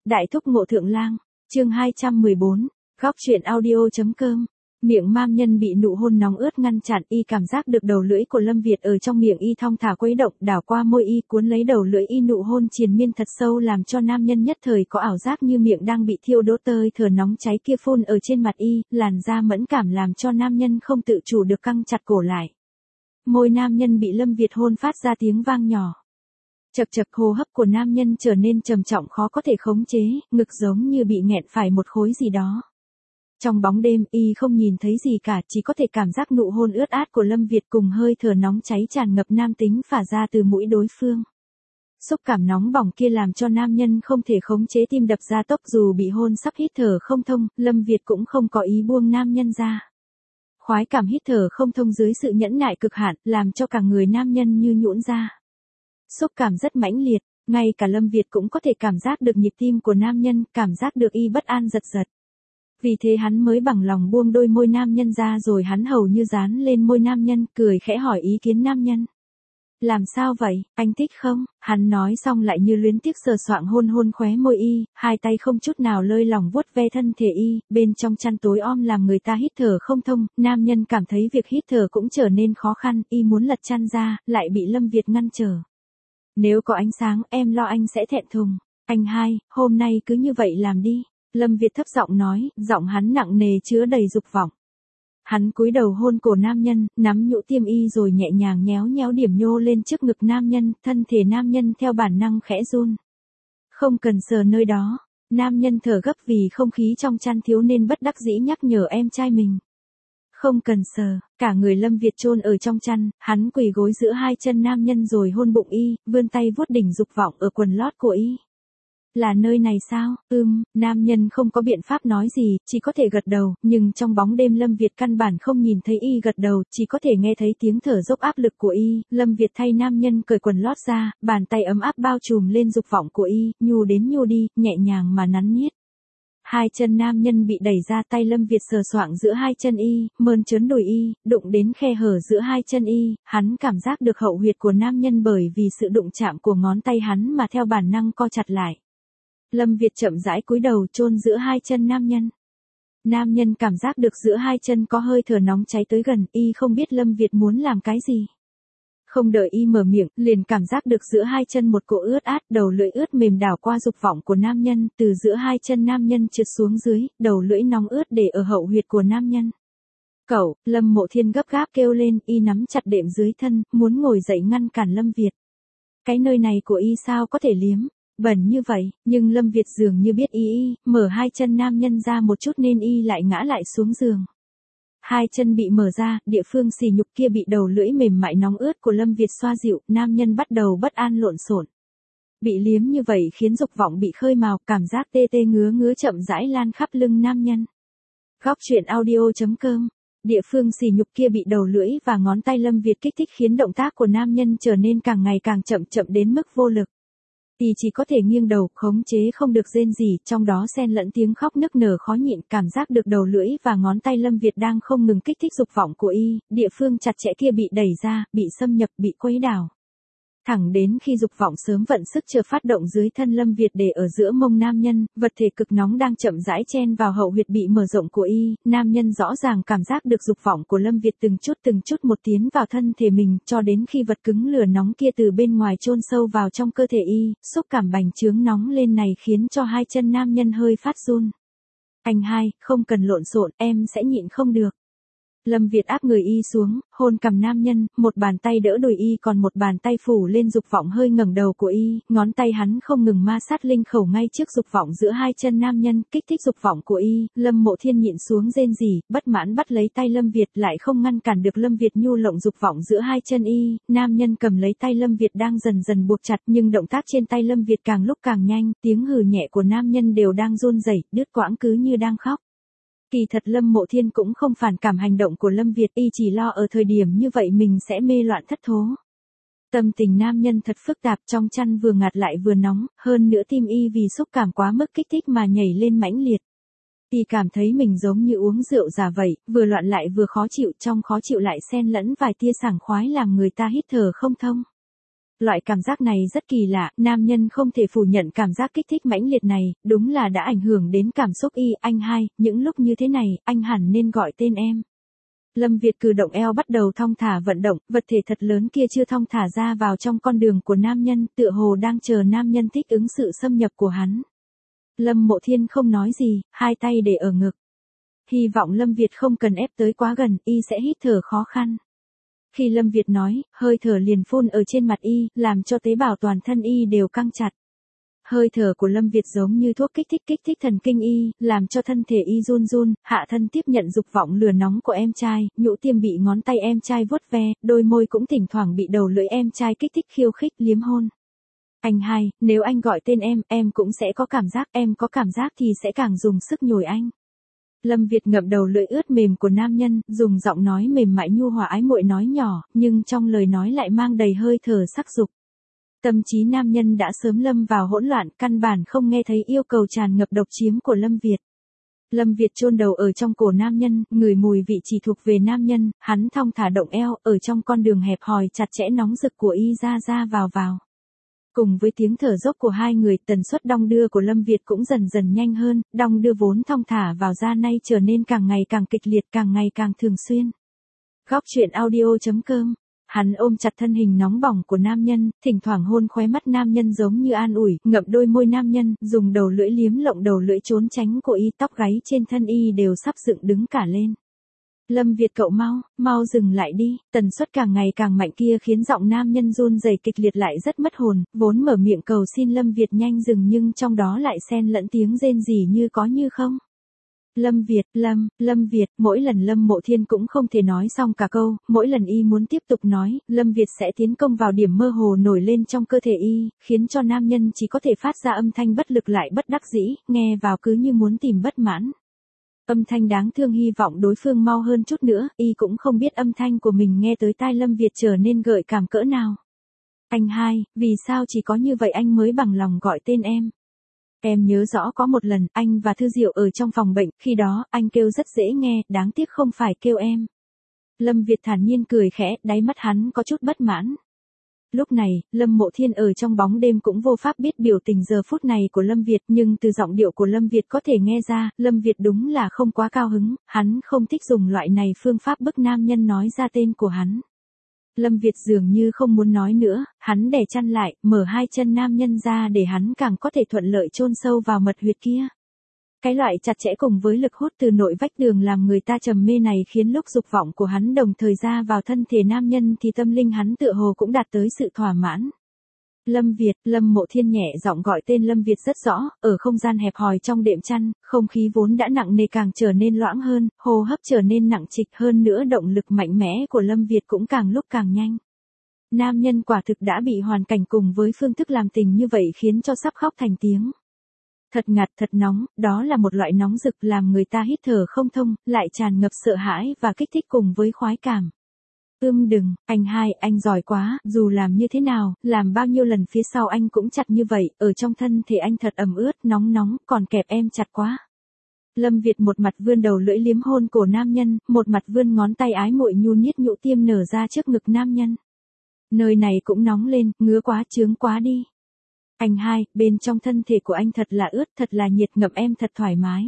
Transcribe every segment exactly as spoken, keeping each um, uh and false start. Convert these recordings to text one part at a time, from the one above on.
Đại thúc ngộ thượng lang, chương hai trăm mười bốn, góc truyện audio.com. Miệng Nam Nhân bị nụ hôn nóng ướt ngăn chặn, y cảm giác được đầu lưỡi của Lâm Việt ở trong miệng y thong thả quấy động, đảo qua môi y, cuốn lấy đầu lưỡi y, nụ hôn triền miên thật sâu làm cho Nam Nhân nhất thời có ảo giác như miệng đang bị thiêu đốt, tơi thở nóng cháy kia phun ở trên mặt y, làn da mẫn cảm làm cho Nam Nhân không tự chủ được căng chặt cổ lại. Môi Nam Nhân bị Lâm Việt hôn phát ra tiếng vang nhỏ. Chật chật, hô hấp của Nam Nhân trở nên trầm trọng khó có thể khống chế, ngực giống như bị nghẹn phải một khối gì đó. Trong bóng đêm, y không nhìn thấy gì cả, chỉ có thể cảm giác nụ hôn ướt át của Lâm Việt cùng hơi thở nóng cháy tràn ngập nam tính phả ra từ mũi đối phương. Xúc cảm nóng bỏng kia làm cho Nam Nhân không thể khống chế tim đập ra tốc, dù bị hôn sắp hít thở không thông, Lâm Việt cũng không có ý buông Nam Nhân ra. Khoái cảm hít thở không thông dưới sự nhẫn nại cực hạn, làm cho cả người Nam Nhân như nhũn ra. Xúc cảm rất mãnh liệt, ngay cả Lâm Việt cũng có thể cảm giác được nhịp tim của Nam Nhân, cảm giác được y bất an giật giật. Vì thế hắn mới bằng lòng buông đôi môi Nam Nhân ra, rồi hắn hầu như dán lên môi Nam Nhân, cười khẽ hỏi ý kiến Nam Nhân. Làm sao vậy, anh thích không? Hắn nói xong lại như luyến tiếc sờ soạng hôn hôn khóe môi y, hai tay không chút nào lơi lỏng vuốt ve thân thể y, bên trong chăn tối om làm người ta hít thở không thông. Nam Nhân cảm thấy việc hít thở cũng trở nên khó khăn, y muốn lật chăn ra, lại bị Lâm Việt ngăn trở. Nếu có ánh sáng, em lo anh sẽ thẹn thùng. Anh hai, hôm nay cứ như vậy làm đi. Lâm Việt thấp giọng nói, giọng hắn nặng nề chứa đầy dục vọng. Hắn cúi đầu hôn cổ Nam Nhân, nắm nhũ tiêm y rồi nhẹ nhàng nhéo nhéo điểm nhô lên trước ngực Nam Nhân, thân thể Nam Nhân theo bản năng khẽ run. Không cần sờ nơi đó. Nam Nhân thở gấp vì không khí trong chăn thiếu nên bất đắc dĩ nhắc nhở em trai mình. Không cần sờ, cả người Lâm Việt chôn ở trong chăn, hắn quỳ gối giữa hai chân Nam Nhân rồi hôn bụng y, vươn tay vuốt đỉnh dục vọng ở quần lót của y. Là nơi này sao? Ừm, Nam Nhân không có biện pháp nói gì, chỉ có thể gật đầu, nhưng trong bóng đêm Lâm Việt căn bản không nhìn thấy y gật đầu, chỉ có thể nghe thấy tiếng thở dốc áp lực của y. Lâm Việt thay Nam Nhân cởi quần lót ra, bàn tay ấm áp bao trùm lên dục vọng của y, nhu đến nhu đi, nhẹ nhàng mà nắn niết. Hai chân Nam Nhân bị đẩy ra, tay Lâm Việt sờ soạng giữa hai chân y, mơn trớn đùi y, đụng đến khe hở giữa hai chân y, hắn cảm giác được hậu huyệt của Nam Nhân bởi vì sự đụng chạm của ngón tay hắn mà theo bản năng co chặt lại. Lâm Việt chậm rãi cúi đầu chôn giữa hai chân Nam Nhân. Nam Nhân cảm giác được giữa hai chân có hơi thở nóng cháy tới gần, y không biết Lâm Việt muốn làm cái gì. Không đợi y mở miệng, liền cảm giác được giữa hai chân một cỗ ướt át, đầu lưỡi ướt mềm đảo qua dục vọng của Nam Nhân, từ giữa hai chân Nam Nhân trượt xuống dưới, đầu lưỡi nóng ướt để ở hậu huyệt của Nam Nhân. Cậu, Lâm Mộ Thiên gấp gáp kêu lên, y nắm chặt đệm dưới thân, muốn ngồi dậy ngăn cản Lâm Việt. Cái nơi này của y sao có thể liếm? Bẩn như vậy, nhưng Lâm Việt dường như biết y y, mở hai chân Nam Nhân ra một chút nên y lại ngã lại xuống giường. Hai chân bị mở ra, địa phương xì nhục kia bị đầu lưỡi mềm mại nóng ướt của Lâm Việt xoa dịu, Nam Nhân bắt đầu bất an lộn xộn. Bị liếm như vậy khiến dục vọng bị khơi mào, cảm giác tê tê ngứa ngứa chậm rãi lan khắp lưng Nam Nhân. Góc truyện audio.com. Địa phương xì nhục kia bị đầu lưỡi và ngón tay Lâm Việt kích thích khiến động tác của Nam Nhân trở nên càng ngày càng chậm chậm đến mức vô lực. Y chỉ có thể nghiêng đầu, khống chế không được rên gì, trong đó xen lẫn tiếng khóc nức nở khó nhịn, cảm giác được đầu lưỡi và ngón tay Lâm Việt đang không ngừng kích thích dục vọng của y, địa phương chặt chẽ kia bị đẩy ra, bị xâm nhập, bị quấy đảo. Thẳng đến khi dục vọng sớm vận sức chờ phát động dưới thân Lâm Việt để ở giữa mông Nam Nhân, vật thể cực nóng đang chậm rãi chen vào hậu huyệt bị mở rộng của y, Nam Nhân rõ ràng cảm giác được dục vọng của Lâm Việt từng chút từng chút một tiến vào thân thể mình, cho đến khi vật cứng lửa nóng kia từ bên ngoài chôn sâu vào trong cơ thể y, xúc cảm bành trướng nóng lên này khiến cho hai chân Nam Nhân hơi phát run. Anh hai, không cần lộn xộn, em sẽ nhịn không được. Lâm Việt áp người y xuống, hôn cằm Nam Nhân, một bàn tay đỡ đùi y còn một bàn tay phủ lên dục vọng hơi ngẩng đầu của y, ngón tay hắn không ngừng ma sát linh khẩu ngay trước dục vọng giữa hai chân Nam Nhân, kích thích dục vọng của y. Lâm Mộ Thiên nhịn xuống rên rỉ, bất mãn bắt lấy tay Lâm Việt, lại không ngăn cản được Lâm Việt nhu lộng dục vọng giữa hai chân y. Nam Nhân cầm lấy tay Lâm Việt đang dần dần buộc chặt, nhưng động tác trên tay Lâm Việt càng lúc càng nhanh, tiếng hừ nhẹ của Nam Nhân đều đang run rẩy, đứt quãng cứ như đang khóc. Kỳ thật Lâm Mộ Thiên cũng không phản cảm hành động của Lâm Việt, y chỉ lo ở thời điểm như vậy mình sẽ mê loạn thất thố. Tâm tình Nam Nhân thật phức tạp, trong chăn vừa ngạt lại vừa nóng, hơn nữa tim y vì xúc cảm quá mức kích thích mà nhảy lên mãnh liệt. Y cảm thấy mình giống như uống rượu già vậy, vừa loạn lại vừa khó chịu, trong khó chịu lại xen lẫn vài tia sảng khoái làm người ta hít thở không thông. Loại cảm giác này rất kỳ lạ, nam nhân không thể phủ nhận cảm giác kích thích mãnh liệt này, đúng là đã ảnh hưởng đến cảm xúc y, anh hai, những lúc như thế này, anh hẳn nên gọi tên em. Lâm Việt cử động eo bắt đầu thong thả vận động, vật thể thật lớn kia chưa thong thả ra vào trong con đường của nam nhân, tựa hồ đang chờ nam nhân thích ứng sự xâm nhập của hắn. Lâm Mộ Thiên không nói gì, hai tay để ở ngực. Hy vọng Lâm Việt không cần ép tới quá gần, y sẽ hít thở khó khăn. Khi Lâm Việt nói, hơi thở liền phun ở trên mặt y, làm cho tế bào toàn thân y đều căng chặt. Hơi thở của Lâm Việt giống như thuốc kích thích kích thích thần kinh y, làm cho thân thể y run run, hạ thân tiếp nhận dục vọng lửa nóng của em trai, nhũ tiêm bị ngón tay em trai vuốt ve, đôi môi cũng thỉnh thoảng bị đầu lưỡi em trai kích thích khiêu khích liếm hôn. Anh hai, nếu anh gọi tên em, em cũng sẽ có cảm giác, em có cảm giác thì sẽ càng dùng sức nhồi anh. Lâm Việt ngậm đầu lưỡi ướt mềm của nam nhân, dùng giọng nói mềm mại nhu hòa ái muội nói nhỏ, nhưng trong lời nói lại mang đầy hơi thở sắc dục. Tâm trí nam nhân đã sớm lâm vào hỗn loạn, căn bản không nghe thấy yêu cầu tràn ngập độc chiếm của Lâm Việt. Lâm Việt chôn đầu ở trong cổ nam nhân, ngửi mùi vị chỉ thuộc về nam nhân, hắn thong thả động eo, ở trong con đường hẹp hòi chặt chẽ nóng rực của y ra ra vào vào. Cùng với tiếng thở dốc của hai người, tần suất đong đưa của Lâm Việt cũng dần dần nhanh hơn, đong đưa vốn thong thả vào ra nay trở nên càng ngày càng kịch liệt, càng ngày càng thường xuyên. Góc truyện audio chấm com. Hắn ôm chặt thân hình nóng bỏng của nam nhân, thỉnh thoảng hôn khóe mắt nam nhân giống như an ủi, ngậm đôi môi nam nhân, dùng đầu lưỡi liếm lộng đầu lưỡi trốn tránh của y, tóc gáy trên thân y đều sắp dựng đứng cả lên. Lâm Việt cậu mau, mau dừng lại đi, tần suất càng ngày càng mạnh kia khiến giọng nam nhân run rẩy kịch liệt lại rất mất hồn, vốn mở miệng cầu xin Lâm Việt nhanh dừng nhưng trong đó lại xen lẫn tiếng rên rỉ như có như không. Lâm Việt, Lâm, Lâm Việt, mỗi lần Lâm Mộ Thiên cũng không thể nói xong cả câu, mỗi lần y muốn tiếp tục nói, Lâm Việt sẽ tiến công vào điểm mơ hồ nổi lên trong cơ thể y, khiến cho nam nhân chỉ có thể phát ra âm thanh bất lực lại bất đắc dĩ, nghe vào cứ như muốn tìm bất mãn. Âm thanh đáng thương hy vọng đối phương mau hơn chút nữa, y cũng không biết âm thanh của mình nghe tới tai Lâm Việt trở nên gợi cảm cỡ nào. Anh hai, vì sao chỉ có như vậy anh mới bằng lòng gọi tên em? Em nhớ rõ có một lần, anh và Thư Diệu ở trong phòng bệnh, khi đó, anh kêu rất dễ nghe, đáng tiếc không phải kêu em. Lâm Việt thản nhiên cười khẽ, đáy mắt hắn có chút bất mãn. Lúc này, Lâm Mộ Thiên ở trong bóng đêm cũng vô pháp biết biểu tình giờ phút này của Lâm Việt, nhưng từ giọng điệu của Lâm Việt có thể nghe ra, Lâm Việt đúng là không quá cao hứng, hắn không thích dùng loại này phương pháp bức nam nhân nói ra tên của hắn. Lâm Việt dường như không muốn nói nữa, hắn đè chăn lại, mở hai chân nam nhân ra để hắn càng có thể thuận lợi chôn sâu vào mật huyệt kia. Cái loại chặt chẽ cùng với lực hút từ nội vách tường làm người ta trầm mê này khiến lúc dục vọng của hắn đồng thời ra vào thân thể nam nhân thì tâm linh hắn tựa hồ cũng đạt tới sự thỏa mãn. Lâm Việt, Lâm Mộ Thiên nhẹ giọng gọi tên Lâm Việt rất rõ, ở không gian hẹp hòi trong đệm chăn, không khí vốn đã nặng nề càng trở nên loãng hơn, hô hấp trở nên nặng trịch hơn nữa, động lực mạnh mẽ của Lâm Việt cũng càng lúc càng nhanh. Nam nhân quả thực đã bị hoàn cảnh cùng với phương thức làm tình như vậy khiến cho sắp khóc thành tiếng. Thật ngạt thật nóng, đó là một loại nóng rực làm người ta hít thở không thông, lại tràn ngập sợ hãi và kích thích cùng với khoái cảm. Ưm đừng, anh hai, anh giỏi quá, dù làm như thế nào, làm bao nhiêu lần phía sau anh cũng chặt như vậy, ở trong thân thể anh thật ẩm ướt, nóng nóng, còn kẹp em chặt quá. Lâm Việt một mặt vươn đầu lưỡi liếm hôn cổ nam nhân, một mặt vươn ngón tay ái muội nhu niết nhũ tiêm nở ra trước ngực nam nhân. Nơi này cũng nóng lên, ngứa quá, chướng quá đi. Anh hai, bên trong thân thể của anh thật là ướt, thật là nhiệt, ngậm em thật thoải mái.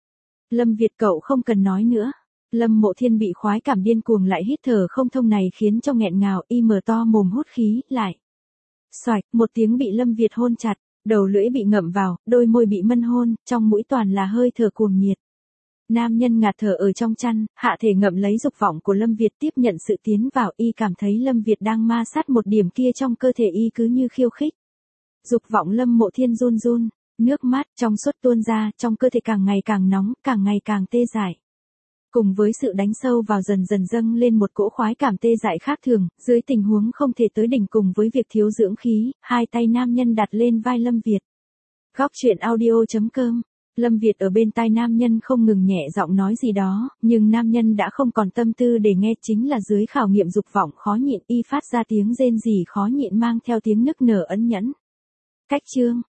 Lâm Việt cậu không cần nói nữa. Lâm Mộ Thiên bị khoái cảm điên cuồng lại hít thở không thông này khiến cho nghẹn ngào, y mở to mồm hút khí, lại. Xoạch, một tiếng bị Lâm Việt hôn chặt, đầu lưỡi bị ngậm vào, đôi môi bị mân hôn, trong mũi toàn là hơi thở cuồng nhiệt. Nam nhân ngạt thở ở trong chăn, hạ thể ngậm lấy dục vọng của Lâm Việt tiếp nhận sự tiến vào, y cảm thấy Lâm Việt đang ma sát một điểm kia trong cơ thể y cứ như khiêu khích. Dục vọng Lâm Mộ Thiên run run, nước mắt trong suốt tuôn ra, trong cơ thể càng ngày càng nóng, càng ngày càng tê dại. Cùng với sự đánh sâu vào dần dần dâng lên một cỗ khoái cảm tê dại khác thường, dưới tình huống không thể tới đỉnh cùng với việc thiếu dưỡng khí, hai tay nam nhân đặt lên vai Lâm Việt. Góc truyện audio chấm com. Lâm Việt ở bên tai nam nhân không ngừng nhẹ giọng nói gì đó, nhưng nam nhân đã không còn tâm tư để nghe, chính là dưới khảo nghiệm dục vọng khó nhịn y phát ra tiếng rên rỉ khó nhịn mang theo tiếng nức nở ẩn nhẫn. Cách chương